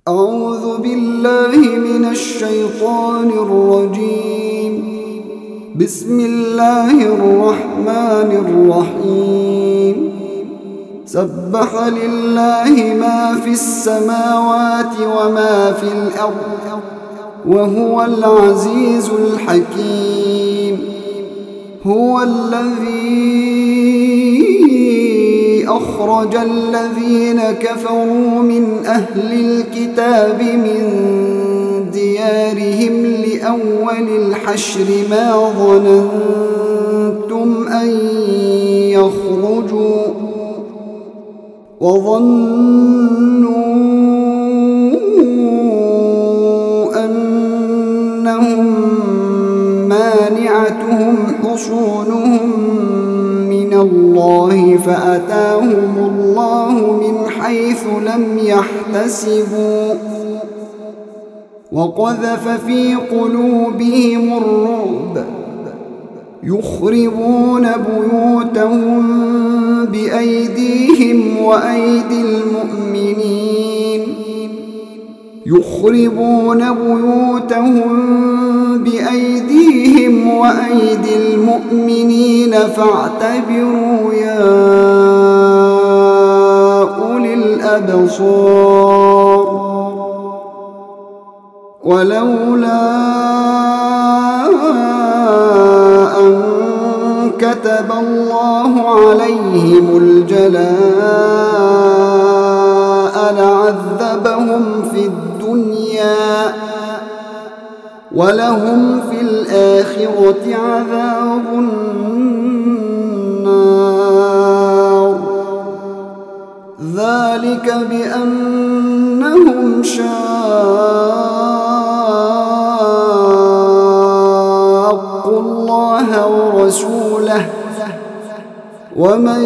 أعوذ بالله من الشيطان الرجيم. بسم الله الرحمن الرحيم. سبح لله ما في السماوات وما في الأرض وهو العزيز الحكيم. هو الذي أخرج الذين كفروا من أهل الكتاب من ديارهم لأول الحشر ما ظننتم أن يخرجوا وظنوا أنهم مانعتهم حصونهم من الله فأتاهم الله من حيث لم يحتسبوا وقذف في قلوبهم الرعب يخربون بيوتهم بأيديهم وأيدي المؤمنين فاعتبروا يا أولي الأبصار. ولولا أن كتب الله عليهم الجلاء لعذبهم في الدنيا ولهم في الآخرة عذاب النار. ذلك بأنهم شاقوا الله ورسوله ومن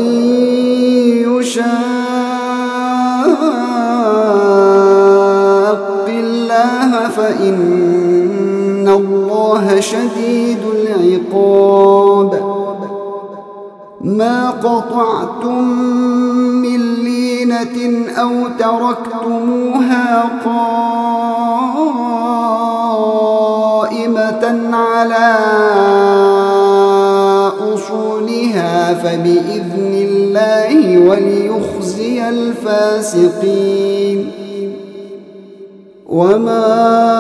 يشاق الله فإن الله شديد العقاب. ما قطعتم من لينة أو تركتموها قائمة على أصولها فبإذن الله وليخزي الفاسقين. وما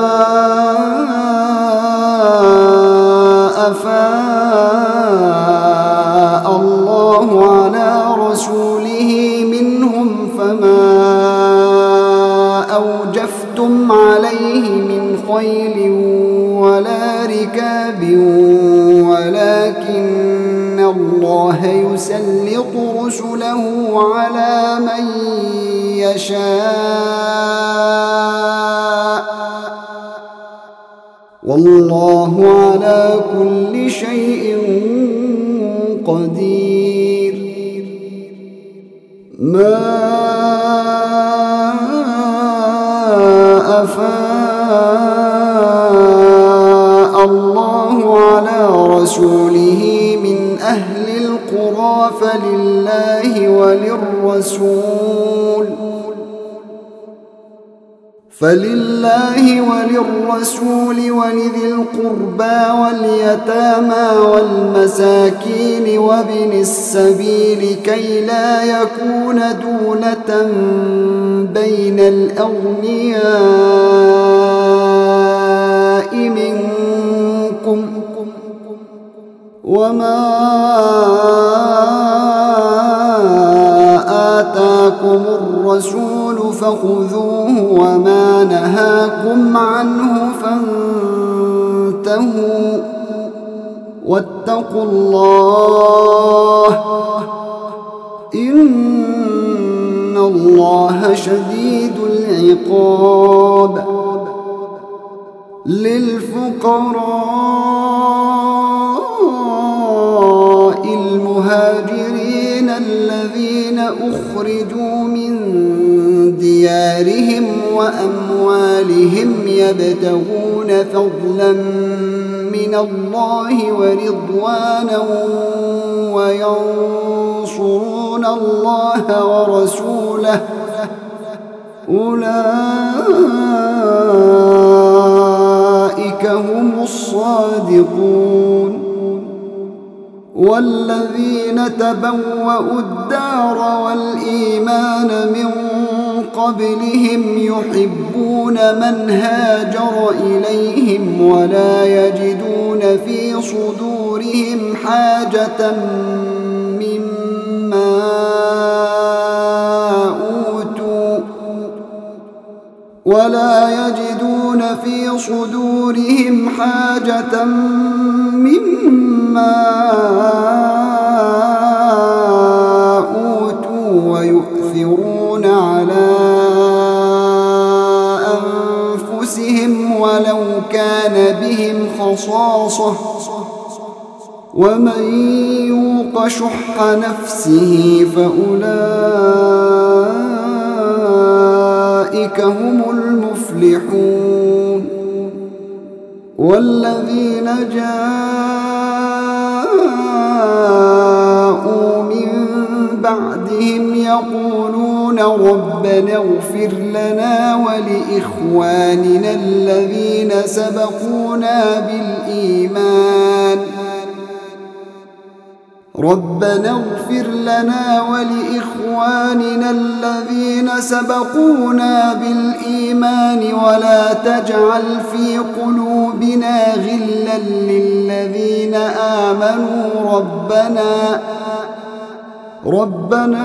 أفاء الله على رسوله منهم فما أوجفتم عليه من خيل ولا ركاب ولكن الله يسلط رسله على من يشاء والله على كل شيء قدير. ما أفاء الله على رسوله من أهل القرى فلله وللرسول ولذي القربى واليتامى والمساكين وابن السبيل كي لا يكون دولة بين الأغنياء منكم. وما آتاكم الرسول فخذوه وما نهاكم عنه فانتهوا واتقوا الله إن الله شديد العقاب. للفقراء المهاجرين الذين أخرجوا من ديارهم وأموالهم يبتغون فضلا من الله ورضوانا وينصرون الله ورسوله أولئك صادقون والذين تبوأوا الدار والإيمان من قبلهم يحبون من هاجر إليهم ولا يجدون في صدورهم حاجة مما أوتوا ويؤثرون على أنفسهم ولو كان بهم خصاصة ومن يوق شح نفسه فأولئك هم المفلحون والذين جاءوا من بعدهم يقولون ربنا اغفر لنا ولإخواننا الذين سبقونا بالإيمان ولا تجعل في قلوبنا غلا للذين آمنوا ربنا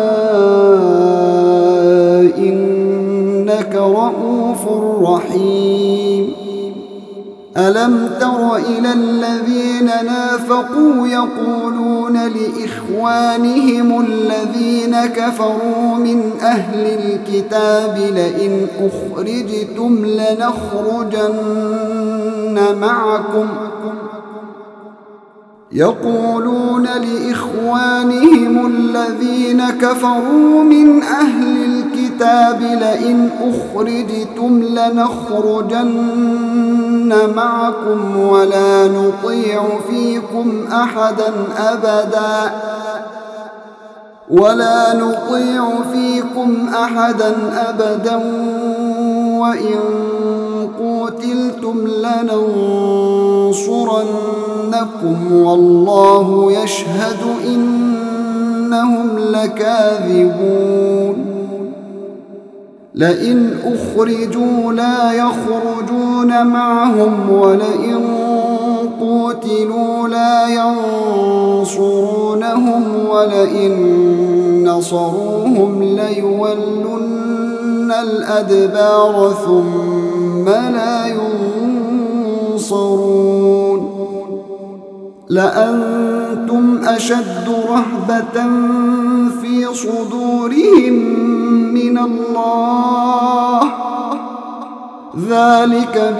إنك رؤوف رحيم ألم تر إلى الذين نافقوا يقولون لإخوانهم الذين كفروا من أهل الكتاب لئن أخرجتم لنخرجن معكم ولا نطيع فيكم أحدا أبدا وإن قوتلتم لننصرنكم والله يشهد إنهم لكاذبون لئن أخرجوا لا يخرجون معهم ولئن قوتلوا لا ينصرونهم ولئن نصروهم ليولن الأدبار ثم لا ينصرون لأنتم أشد رهبة في صدورهم من الله ذلك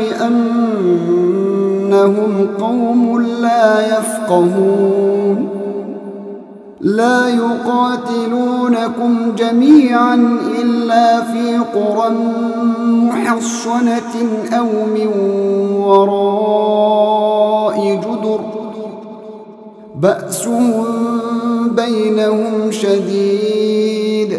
بأنهم قوم لا يفقهون لا يقاتلونكم جميعا إلا في قرى محصنة أو من وراء جدر بأسهم بينهم شديد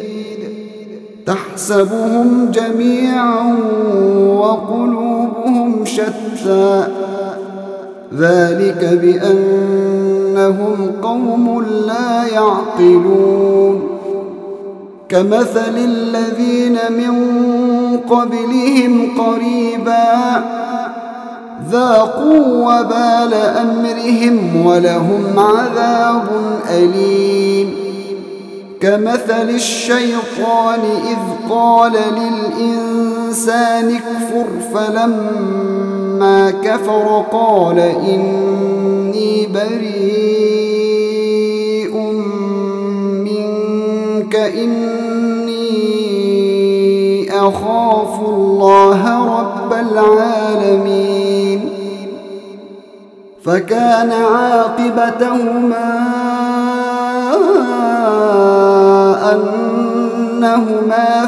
تحسبهم جميعا وقلوبهم شتى ذلك بأنهم قوم لا يعقلون كمثل الذين من قبلهم قريبا ذاقوا وبال أمرهم ولهم عذاب أليم كمثل الشيطان إذ قال للإنسان اكفر فلما كفر قال إني بريء منك إني أخاف الله رب العالمين فكان عاقبتهما أنهما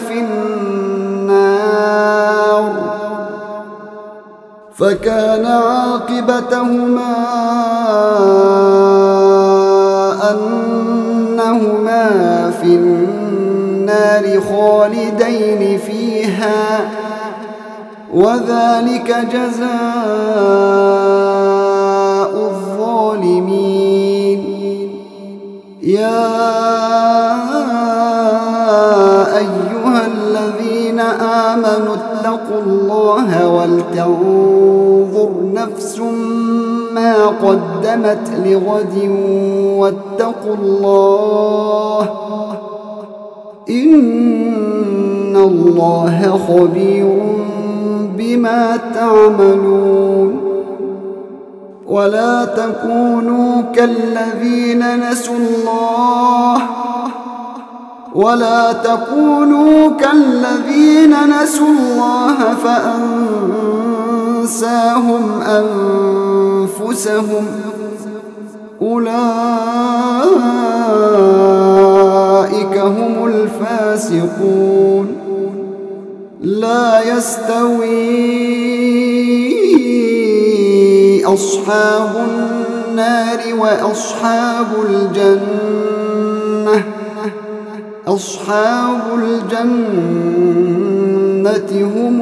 في النار خالدين فيها وذلك جزاء الظالمين. يا أيها الذين آمنوا اتقوا الله ولتنظر نفس ما قدمت لغد واتقوا الله إن الله خبير بما تعملون. ولا تكونوا كالذين نسوا الله فأنساهم أنفسهم أولئك هم الفاسقون. لا يستوي أصحاب النار وأصحاب الجنة، أصحاب الجنة هم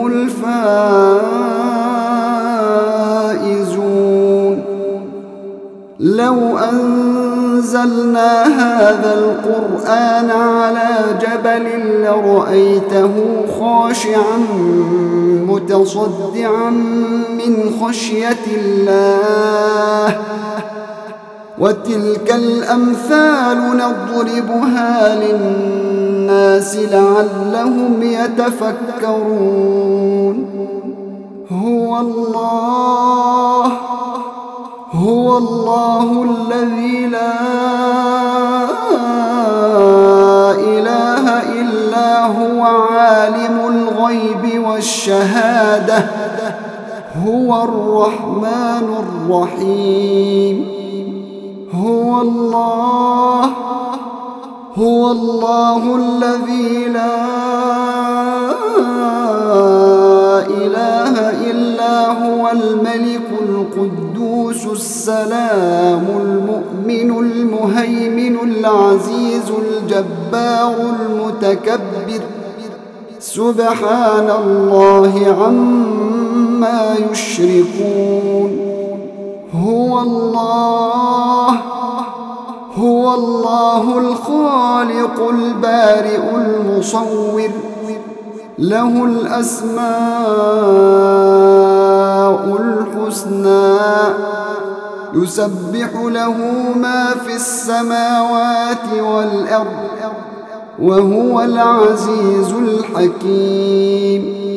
الفائزون. لو أنزلنا هذا القرآن على جبل لرأيته خاشعا متصدعا من خشية الله. وتلك الأمثال نضربها للناس لعلهم يتفكرون. هو الله الذي لا إله إلا هو عالم الغيب والشهادة هو الرحمن الرحيم. هو الله الذي لا إله إلا هو الملك القدوس السلام المؤمن المهيمن العزيز الجبار المتكبر سبحان الله عما يشركون. هو الله الخالق البارئ المصور له الأسماء الحسنى يسبح له ما في السماوات والأرض وهو العزيز الحكيم.